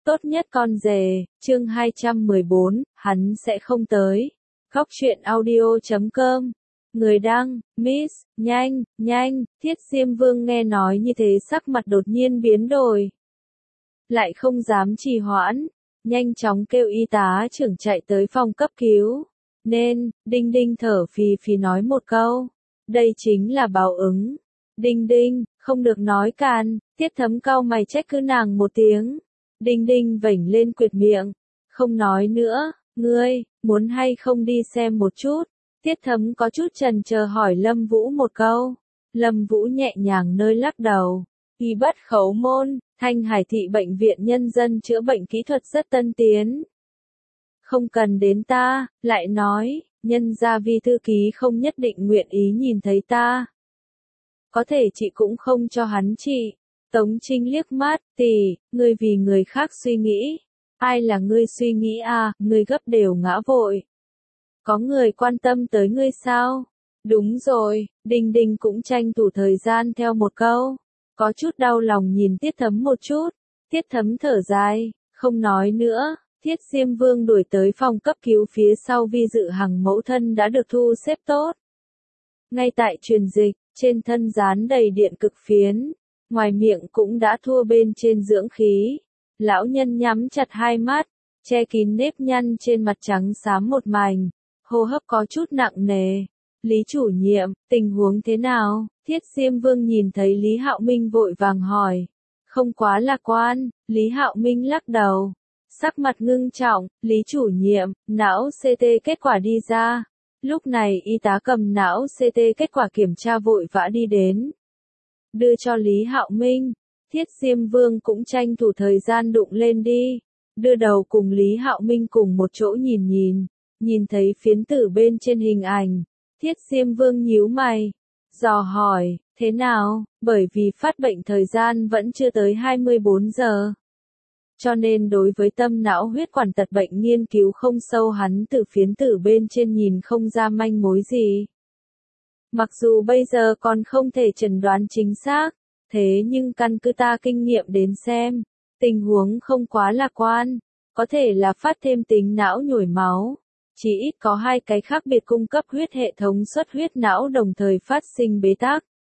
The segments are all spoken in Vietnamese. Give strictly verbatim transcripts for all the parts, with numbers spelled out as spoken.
Tốt nhất con rể, chương hai trăm mười bốn, hắn sẽ không tới. Góc truyện audio chấm com. Người đăng, Miss, nhanh, nhanh, Thiết Diêm Vương nghe nói như thế sắc mặt đột nhiên biến đổi. Lại không dám trì hoãn, nhanh chóng kêu y tá trưởng chạy tới phòng cấp cứu. Nên, Đinh Đinh thở phì phì nói một câu. Đây chính là báo ứng. Đinh Đinh, không được nói càn, Tiết Thấm cau mày trách cứ nàng một tiếng. Đinh Đinh vểnh lên quệt miệng, không nói nữa, ngươi, muốn hay không đi xem một chút. Tiết Thấm có chút chần chờ hỏi Lâm Vũ một câu. Lâm Vũ nhẹ nhàng nơi lắc đầu. Y bất khấu môn, Thanh Hải thị bệnh viện nhân dân chữa bệnh kỹ thuật rất tân tiến. Không cần đến ta, lại nói, nhân gia Vi thư ký không nhất định nguyện ý nhìn thấy ta. Có thể chị cũng không cho hắn trị. Tống Trinh liếc mắt, tỷ, ngươi vì người khác suy nghĩ. Ai là ngươi suy nghĩ à, ngươi gấp đều ngã vội. Có người quan tâm tới ngươi sao? Đúng rồi, Đinh Đinh cũng tranh thủ thời gian theo một câu. Có chút đau lòng nhìn Tiết Thấm một chút. Tiết Thấm thở dài, không nói nữa. Thiết Diêm Vương đuổi tới phòng cấp cứu phía sau Vi Dự Hằng mẫu thân đã được thu xếp tốt. Ngay tại truyền dịch, trên thân dán đầy điện cực phiến. Ngoài miệng cũng đã thua bên trên dưỡng khí. Lão nhân nhắm chặt hai mắt, che kín nếp nhăn trên mặt trắng xám một mảnh, hô hấp có chút nặng nề. Lý chủ nhiệm, tình huống thế nào? Thiết Diêm Vương nhìn thấy Lý Hạo Minh vội vàng hỏi. Không quá lạc quan, Lý Hạo Minh lắc đầu. Sắc mặt ngưng trọng, Lý chủ nhiệm, não xê tê kết quả đi ra. Lúc này y tá cầm não xê tê kết quả kiểm tra vội vã đi đến. Đưa cho Lý Hạo Minh. Thiết Diêm Vương cũng tranh thủ thời gian đụng lên đi. Đưa đầu cùng Lý Hạo Minh cùng một chỗ nhìn nhìn. Nhìn thấy phiến tử bên trên hình ảnh. Thiết Diêm Vương nhíu mày. Dò hỏi, thế nào? Bởi vì phát bệnh thời gian vẫn chưa tới hai mươi bốn giờ. Cho nên đối với tâm não huyết quản tật bệnh nghiên cứu không sâu, hắn từ phiến tử bên trên nhìn không ra manh mối gì. Mặc dù bây giờ còn không thể chẩn đoán chính xác, thế nhưng căn cứ ta kinh nghiệm đến xem, tình huống không quá lạc quan, có thể là phát thêm tính não nhồi máu. Chỉ ít có hai cái khác biệt cung cấp huyết hệ thống xuất huyết não đồng thời phát sinh bế tắc.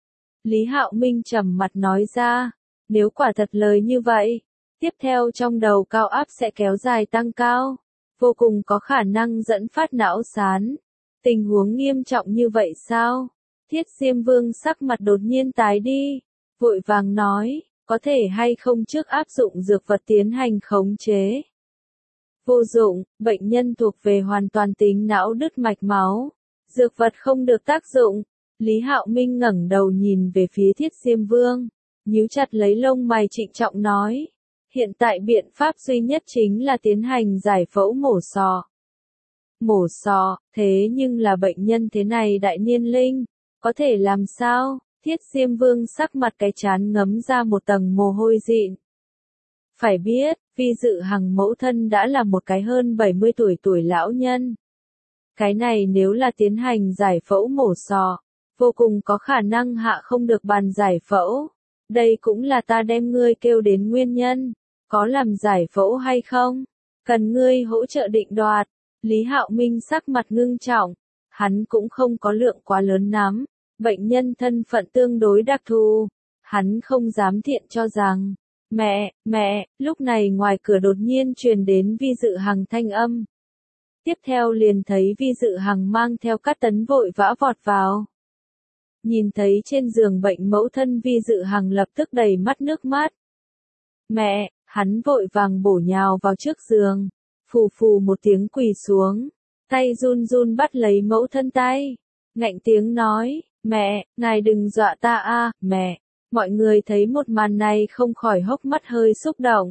Lý Hạo Minh trầm mặt nói ra, nếu quả thật lời như vậy, tiếp theo trong đầu cao áp sẽ kéo dài tăng cao, vô cùng có khả năng dẫn phát não sán. Tình huống nghiêm trọng như vậy sao? Thiết Diêm Vương sắc mặt đột nhiên tái đi, vội vàng nói, có thể hay không trước áp dụng dược vật tiến hành khống chế. Vô dụng, bệnh nhân thuộc về hoàn toàn tính não đứt mạch máu. Dược vật không được tác dụng. Lý Hạo Minh ngẩng đầu nhìn về phía Thiết Diêm Vương, nhíu chặt lấy lông mày trịnh trọng nói. Hiện tại biện pháp duy nhất chính là tiến hành giải phẫu mổ sọ. Mổ sọ, thế nhưng là bệnh nhân thế này đại niên linh, có thể làm sao? Thiết Diêm Vương sắc mặt cái chán ngấm ra một tầng mồ hôi dịn. Phải biết, Vi Dự Hằng mẫu thân đã là một cái hơn bảy mươi tuổi tuổi lão nhân. Cái này nếu là tiến hành giải phẫu mổ sọ, vô cùng có khả năng hạ không được bàn giải phẫu. Đây cũng là ta đem ngươi kêu đến nguyên nhân. Có làm giải phẫu hay không? Cần ngươi hỗ trợ định đoạt. Lý Hạo Minh sắc mặt ngưng trọng. Hắn cũng không có lượng quá lớn lắm. Bệnh nhân thân phận tương đối đặc thù. Hắn không dám thiện cho rằng. Mẹ, mẹ, lúc này ngoài cửa đột nhiên truyền đến Vi Dự Hằng thanh âm. Tiếp theo liền thấy Vi Dự Hằng mang theo Cát Tấn vội vã vọt vào. Nhìn thấy trên giường bệnh mẫu thân Vi Dự Hằng lập tức đầy mắt nước mắt. Mẹ, hắn vội vàng bổ nhào vào trước giường. Phù phù một tiếng quỳ xuống. Tay run run bắt lấy mẫu thân tay. Ngạnh tiếng nói, mẹ, ngài đừng dọa ta a, mẹ. Mọi người thấy một màn này không khỏi hốc mắt hơi xúc động.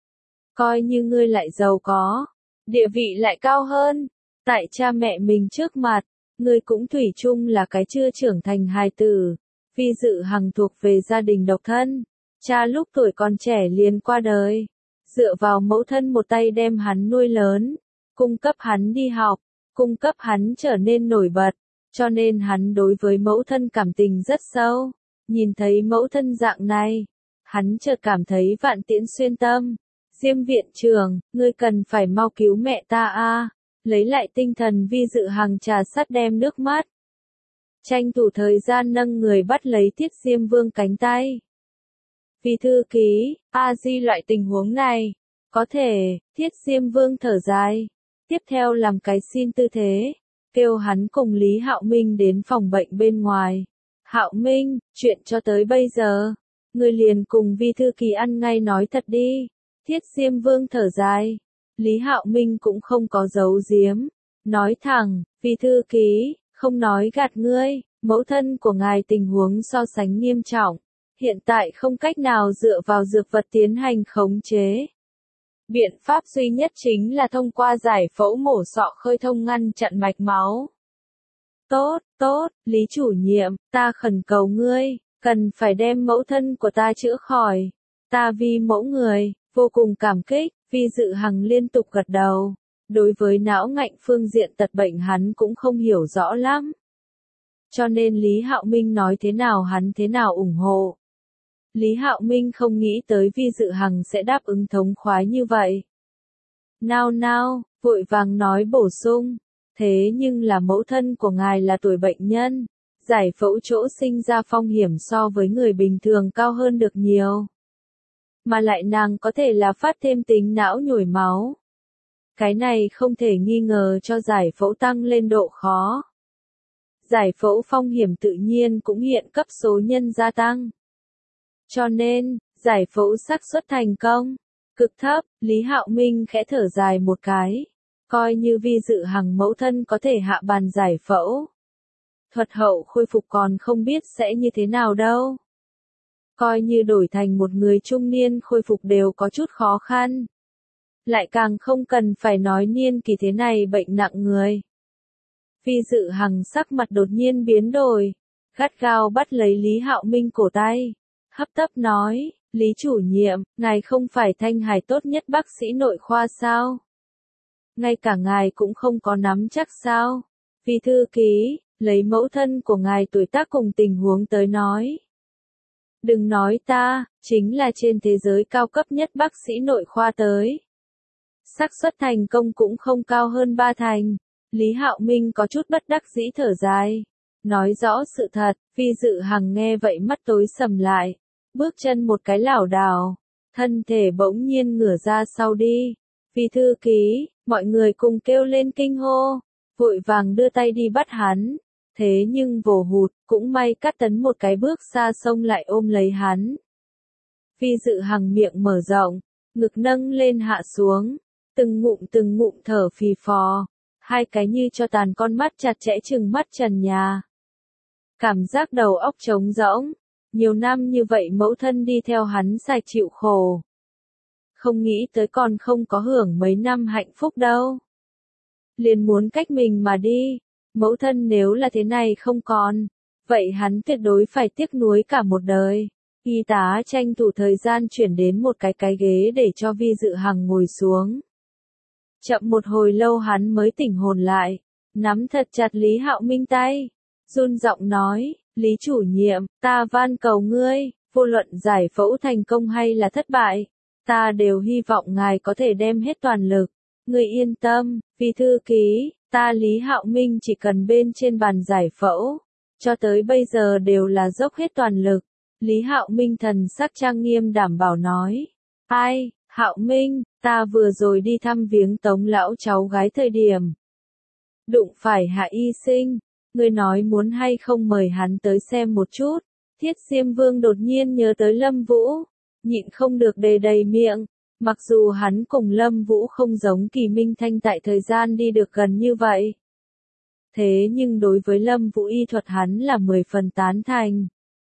Coi như ngươi lại giàu có, địa vị lại cao hơn, tại cha mẹ mình trước mặt, ngươi cũng thủy chung là cái chưa trưởng thành hài tử. Vi Dự Hằng thuộc về gia đình độc thân, cha lúc tuổi còn trẻ liền qua đời, dựa vào mẫu thân một tay đem hắn nuôi lớn, cung cấp hắn đi học, cung cấp hắn trở nên nổi bật, cho nên hắn đối với mẫu thân cảm tình rất sâu. Nhìn thấy mẫu thân dạng này, hắn chợt cảm thấy vạn tiễn xuyên tâm. Diêm viện trưởng, ngươi cần phải mau cứu mẹ ta a. Lấy lại tinh thần Vi Dự Hằng trà sắt đem nước mắt. Tranh thủ thời gian nâng người bắt lấy Thiết Diêm Vương cánh tay. Vi thư ký, a di loại tình huống này. Có thể, Thiết Diêm Vương thở dài. Tiếp theo làm cái xin tư thế. Kêu hắn cùng Lý Hạo Minh đến phòng bệnh bên ngoài. Hạo Minh, chuyện cho tới bây giờ. Người liền cùng Vi thư ký ăn ngay nói thật đi. Thiết Diêm Vương thở dài. Lý Hạo Minh cũng không có giấu giếm. Nói thẳng, Vi thư ký, không nói gạt ngươi, mẫu thân của ngài tình huống so sánh nghiêm trọng. Hiện tại không cách nào dựa vào dược vật tiến hành khống chế. Biện pháp duy nhất chính là thông qua giải phẫu mổ sọ khơi thông ngăn chặn mạch máu. Tốt, tốt, Lý chủ nhiệm, ta khẩn cầu ngươi, cần phải đem mẫu thân của ta chữa khỏi. Ta vì mẫu người, vô cùng cảm kích, Vi Dự Hằng liên tục gật đầu. Đối với não ngạnh phương diện tật bệnh hắn cũng không hiểu rõ lắm. Cho nên Lý Hạo Minh nói thế nào hắn thế nào ủng hộ. Lý Hạo Minh không nghĩ tới Vi Dự Hằng sẽ đáp ứng thống khoái như vậy. Nào nào, vội vàng nói bổ sung. Thế nhưng là mẫu thân của ngài là tuổi bệnh nhân. Giải phẫu chỗ sinh ra phong hiểm so với người bình thường cao hơn được nhiều. Mà lại nàng có thể là phát thêm tính não nhồi máu. Cái này không thể nghi ngờ cho giải phẫu tăng lên độ khó. Giải phẫu phong hiểm tự nhiên cũng hiện cấp số nhân gia tăng. Cho nên, giải phẫu xác suất thành công, cực thấp, Lý Hạo Minh khẽ thở dài một cái. Coi như Vi Dự Hằng mẫu thân có thể hạ bàn giải phẫu. Thuật hậu khôi phục còn không biết sẽ như thế nào đâu. Coi như đổi thành một người trung niên khôi phục đều có chút khó khăn. Lại càng không cần phải nói niên kỳ thế này bệnh nặng người. Vi Dự Hằng sắc mặt đột nhiên biến đổi, gắt gao bắt lấy Lý Hạo Minh cổ tay, hấp tấp nói, Lý chủ nhiệm, ngài không phải Thanh Hải tốt nhất bác sĩ nội khoa sao? Ngay cả ngài cũng không có nắm chắc sao? Vi thư ký, lấy mẫu thân của ngài tuổi tác cùng tình huống tới nói. Đừng nói ta, chính là trên thế giới cao cấp nhất bác sĩ nội khoa tới. Xác suất thành công cũng không cao hơn ba thành. Lý Hạo Minh có chút bất đắc dĩ thở dài. Nói rõ sự thật, Vi Dự Hằng nghe vậy mắt tối sầm lại. Bước chân một cái lảo đảo. Thân thể bỗng nhiên ngửa ra sau đi. Vi thư ký, mọi người cùng kêu lên kinh hô. Vội vàng đưa tay đi bắt hắn. Thế nhưng vồ hụt, cũng may Cát Tấn một cái bước xa xông lại ôm lấy hắn. Vi Dự Hằng miệng mở rộng, ngực nâng lên hạ xuống. Từng ngụm từng ngụm thở phì phò. Hai cái như cho tàn con mắt chặt chẽ trừng mắt trần nhà. Cảm giác đầu óc trống rỗng. Nhiều năm như vậy mẫu thân đi theo hắn xài chịu khổ. Không nghĩ tới còn không có hưởng mấy năm hạnh phúc đâu. Liền muốn cách mình mà đi. Mẫu thân nếu là thế này không còn. Vậy hắn tuyệt đối phải tiếc nuối cả một đời. Y tá tranh thủ thời gian chuyển đến một cái cái ghế để cho Vi Dự Hằng ngồi xuống. Chậm một hồi lâu hắn mới tỉnh hồn lại, nắm thật chặt Lý Hạo Minh tay, run giọng nói, Lý chủ nhiệm, ta van cầu ngươi, vô luận giải phẫu thành công hay là thất bại, ta đều hy vọng ngài có thể đem hết toàn lực, ngươi yên tâm, Vi thư ký, ta Lý Hạo Minh chỉ cần bên trên bàn giải phẫu, cho tới bây giờ đều là dốc hết toàn lực, Lý Hạo Minh thần sắc trang nghiêm đảm bảo nói, ai? Hạo Minh, ta vừa rồi đi thăm viếng Tống lão cháu gái thời điểm. Đụng phải Hạ Y Sinh, ngươi nói muốn hay không mời hắn tới xem một chút. Thiết Diêm Vương đột nhiên nhớ tới Lâm Vũ, nhịn không được đề đầy miệng. Mặc dù hắn cùng Lâm Vũ không giống Kỳ Minh Thanh tại thời gian đi được gần như vậy. Thế nhưng đối với Lâm Vũ y thuật hắn là mười phần tán thành.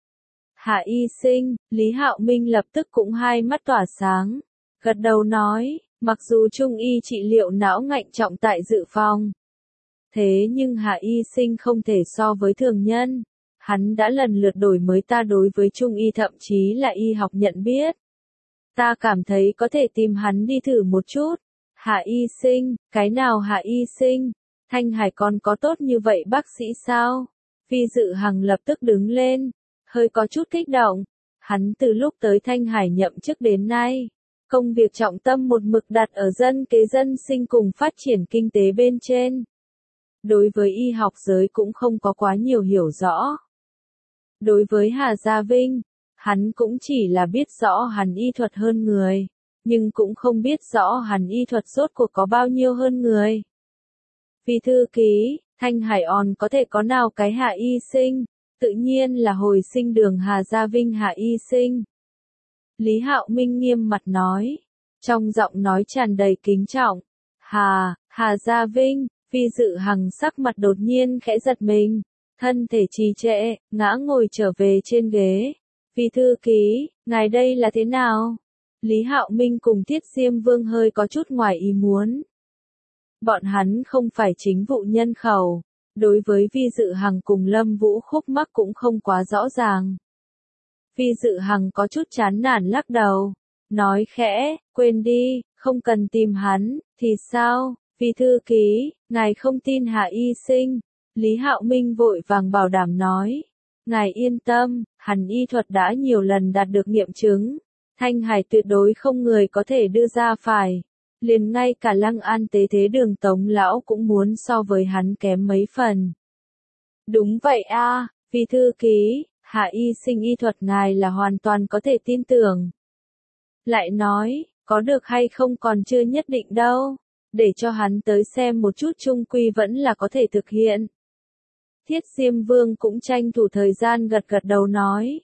Hạ Y Sinh, Lý Hạo Minh lập tức cũng hai mắt tỏa sáng. Gật đầu nói, mặc dù Trung y trị liệu não ngạnh trọng tại dự phòng. Thế nhưng Hạ Y Sinh không thể so với thường nhân. Hắn đã lần lượt đổi mới ta đối với Trung y thậm chí là y học nhận biết. Ta cảm thấy có thể tìm hắn đi thử một chút. Hạ Y Sinh, cái nào Hạ Y Sinh? Thanh Hải còn có tốt như vậy bác sĩ sao? Vi Dự Hằng lập tức đứng lên, hơi có chút kích động. Hắn từ lúc tới Thanh Hải nhậm chức đến nay. Công việc trọng tâm một mực đặt ở dân kế dân sinh cùng phát triển kinh tế bên trên. Đối với y học giới cũng không có quá nhiều hiểu rõ. Đối với Hà Gia Vinh, hắn cũng chỉ là biết rõ hắn y thuật hơn người, nhưng cũng không biết rõ hắn y thuật rốt cuộc có bao nhiêu hơn người. Vì thư ký, Thanh Hải On có thể có nào cái Hạ Y Sinh, tự nhiên là hồi sinh đường Hà Gia Vinh Hạ Y Sinh. Lý Hạo Minh nghiêm mặt nói, trong giọng nói tràn đầy kính trọng, Hà, Hà Gia Vinh. Vi Dự Hằng sắc mặt đột nhiên khẽ giật mình, thân thể trì trệ, ngã ngồi trở về trên ghế. Vi thư ký, ngài đây là thế nào? Lý Hạo Minh cùng Thiết Diêm Vương hơi có chút ngoài ý muốn. Bọn hắn không phải chính vụ nhân khẩu, đối với Vi Dự Hằng cùng Lâm Vũ khúc mắc cũng không quá rõ ràng. Vi Dự Hằng có chút chán nản lắc đầu, nói khẽ, quên đi, không cần tìm hắn, thì sao? Vi thư ký, ngài không tin Hạ Y Sinh. Lý Hạo Minh vội vàng bảo đảm nói, ngài yên tâm, hắn y thuật đã nhiều lần đạt được nghiệm chứng. Thanh Hải tuyệt đối không người có thể đưa ra phải. Liền ngay cả Lăng An tế thế đường Tống lão cũng muốn so với hắn kém mấy phần. Đúng vậy a, à, Vi thư ký, Hạ Y Sinh y thuật ngài là hoàn toàn có thể tin tưởng. Lại nói, có được hay không còn chưa nhất định đâu. Để cho hắn tới xem một chút chung quy vẫn là có thể thực hiện. Thiết Diêm Vương cũng tranh thủ thời gian gật gật đầu nói.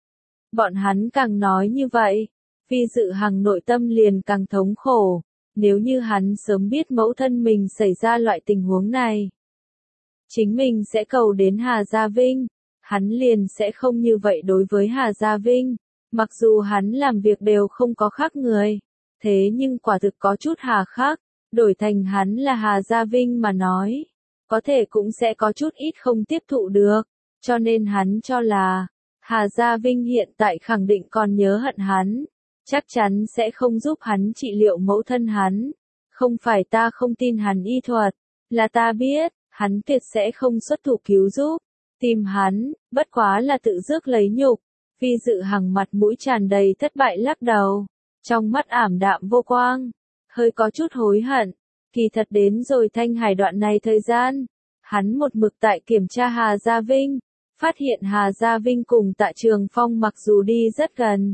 Bọn hắn càng nói như vậy, Vi Dự Hằng nội tâm liền càng thống khổ, nếu như hắn sớm biết mẫu thân mình xảy ra loại tình huống này. Chính mình sẽ cầu đến Hà Gia Vinh, hắn liền sẽ không như vậy đối với Hà Gia Vinh, mặc dù hắn làm việc đều không có khác người, thế nhưng quả thực có chút hà khắc. Đổi thành hắn là Hà Gia Vinh mà nói, có thể cũng sẽ có chút ít không tiếp thụ được, cho nên hắn cho là, Hà Gia Vinh hiện tại khẳng định còn nhớ hận hắn, chắc chắn sẽ không giúp hắn trị liệu mẫu thân hắn. Không phải ta không tin hắn y thuật, là ta biết, hắn tuyệt sẽ không xuất thủ cứu giúp, tìm hắn, bất quá là tự rước lấy nhục. Vi Dự Hằng mặt mũi tràn đầy thất bại lắc đầu, trong mắt ảm đạm vô quang. Hơi có chút hối hận, kỳ thật đến rồi Thanh Hải đoạn này thời gian, hắn một mực tại kiểm tra Hà Gia Vinh, phát hiện Hà Gia Vinh cùng Tạ Trường Phong mặc dù đi rất gần.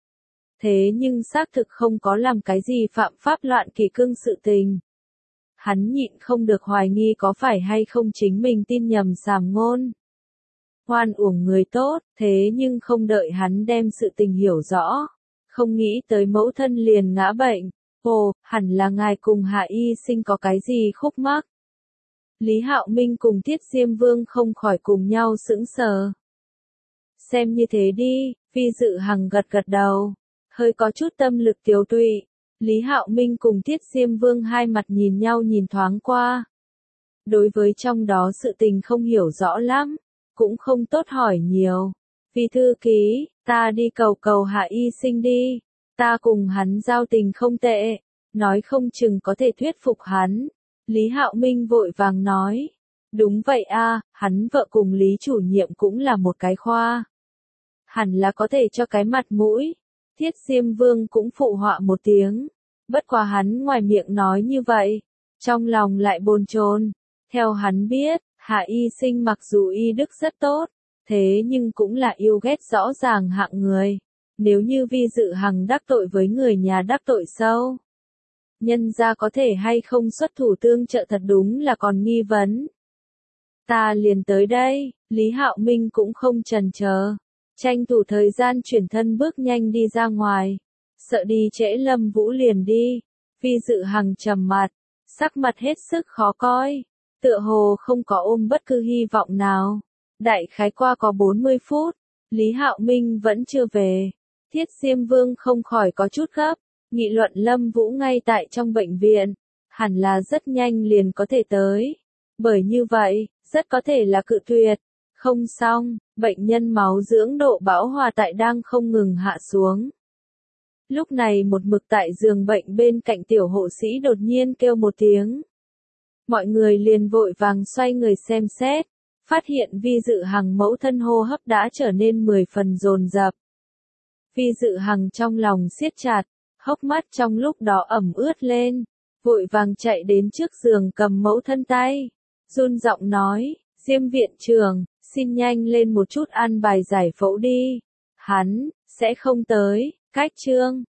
Thế nhưng xác thực không có làm cái gì phạm pháp loạn kỷ cương sự tình. Hắn nhịn không được hoài nghi có phải hay không chính mình tin nhầm sàm ngôn. Hoan uổng người tốt, thế nhưng không đợi hắn đem sự tình hiểu rõ, không nghĩ tới mẫu thân liền ngã bệnh. Ồ, hẳn là ngài cùng Hạ Y Sinh có cái gì khúc mắc. Lý Hạo Minh cùng Thiết Diêm Vương không khỏi cùng nhau sững sờ. Xem như thế đi, Vi Dự Hằng gật gật đầu, hơi có chút tâm lực tiều tụy. Lý Hạo Minh cùng Thiết Diêm Vương hai mặt nhìn nhau nhìn thoáng qua. Đối với trong đó sự tình không hiểu rõ lắm, cũng không tốt hỏi nhiều. Vi thư ký, ta đi cầu cầu Hạ Y Sinh đi. Ta cùng hắn giao tình không tệ, nói không chừng có thể thuyết phục hắn. Lý Hạo Minh vội vàng nói. Đúng vậy a, hắn vợ cùng Lý chủ nhiệm cũng là một cái khoa. Hẳn là có thể cho cái mặt mũi. Thiết Diêm Vương cũng phụ họa một tiếng. Bất quá hắn ngoài miệng nói như vậy, trong lòng lại bồn chồn. Theo hắn biết, Hạ Y Sinh mặc dù y đức rất tốt, thế nhưng cũng là yêu ghét rõ ràng hạng người. Nếu như Vi Dự Hằng đắc tội với người nhà đắc tội sâu, nhân gia có thể hay không xuất thủ tương trợ thật đúng là còn nghi vấn. Ta liền tới đây, Lý Hạo Minh cũng không chần chờ, tranh thủ thời gian chuyển thân bước nhanh đi ra ngoài, sợ đi trễ Lâm Vũ liền đi. Vi Dự Hằng trầm mặt, sắc mặt hết sức khó coi, tựa hồ không có ôm bất cứ hy vọng nào. Đại khái qua có bốn mươi phút, Lý Hạo Minh vẫn chưa về. Thiết Diêm Vương không khỏi có chút gấp, nghị luận Lâm Vũ ngay tại trong bệnh viện, hẳn là rất nhanh liền có thể tới. Bởi như vậy, rất có thể là cự tuyệt. Không xong, bệnh nhân máu dưỡng độ bão hòa tại đang không ngừng hạ xuống. Lúc này một mực tại giường bệnh bên cạnh tiểu hộ sĩ đột nhiên kêu một tiếng. Mọi người liền vội vàng xoay người xem xét, phát hiện Vi Dự Hằng mẫu thân hô hấp đã trở nên mười phần dồn dập. Vi Dự Hằng trong lòng siết chặt, hốc mắt trong lúc đó ẩm ướt lên, vội vàng chạy đến trước giường cầm mẫu thân tay, run giọng nói, Diêm viện trưởng, xin nhanh lên một chút an bài giải phẫu đi, hắn sẽ không tới. Cách chương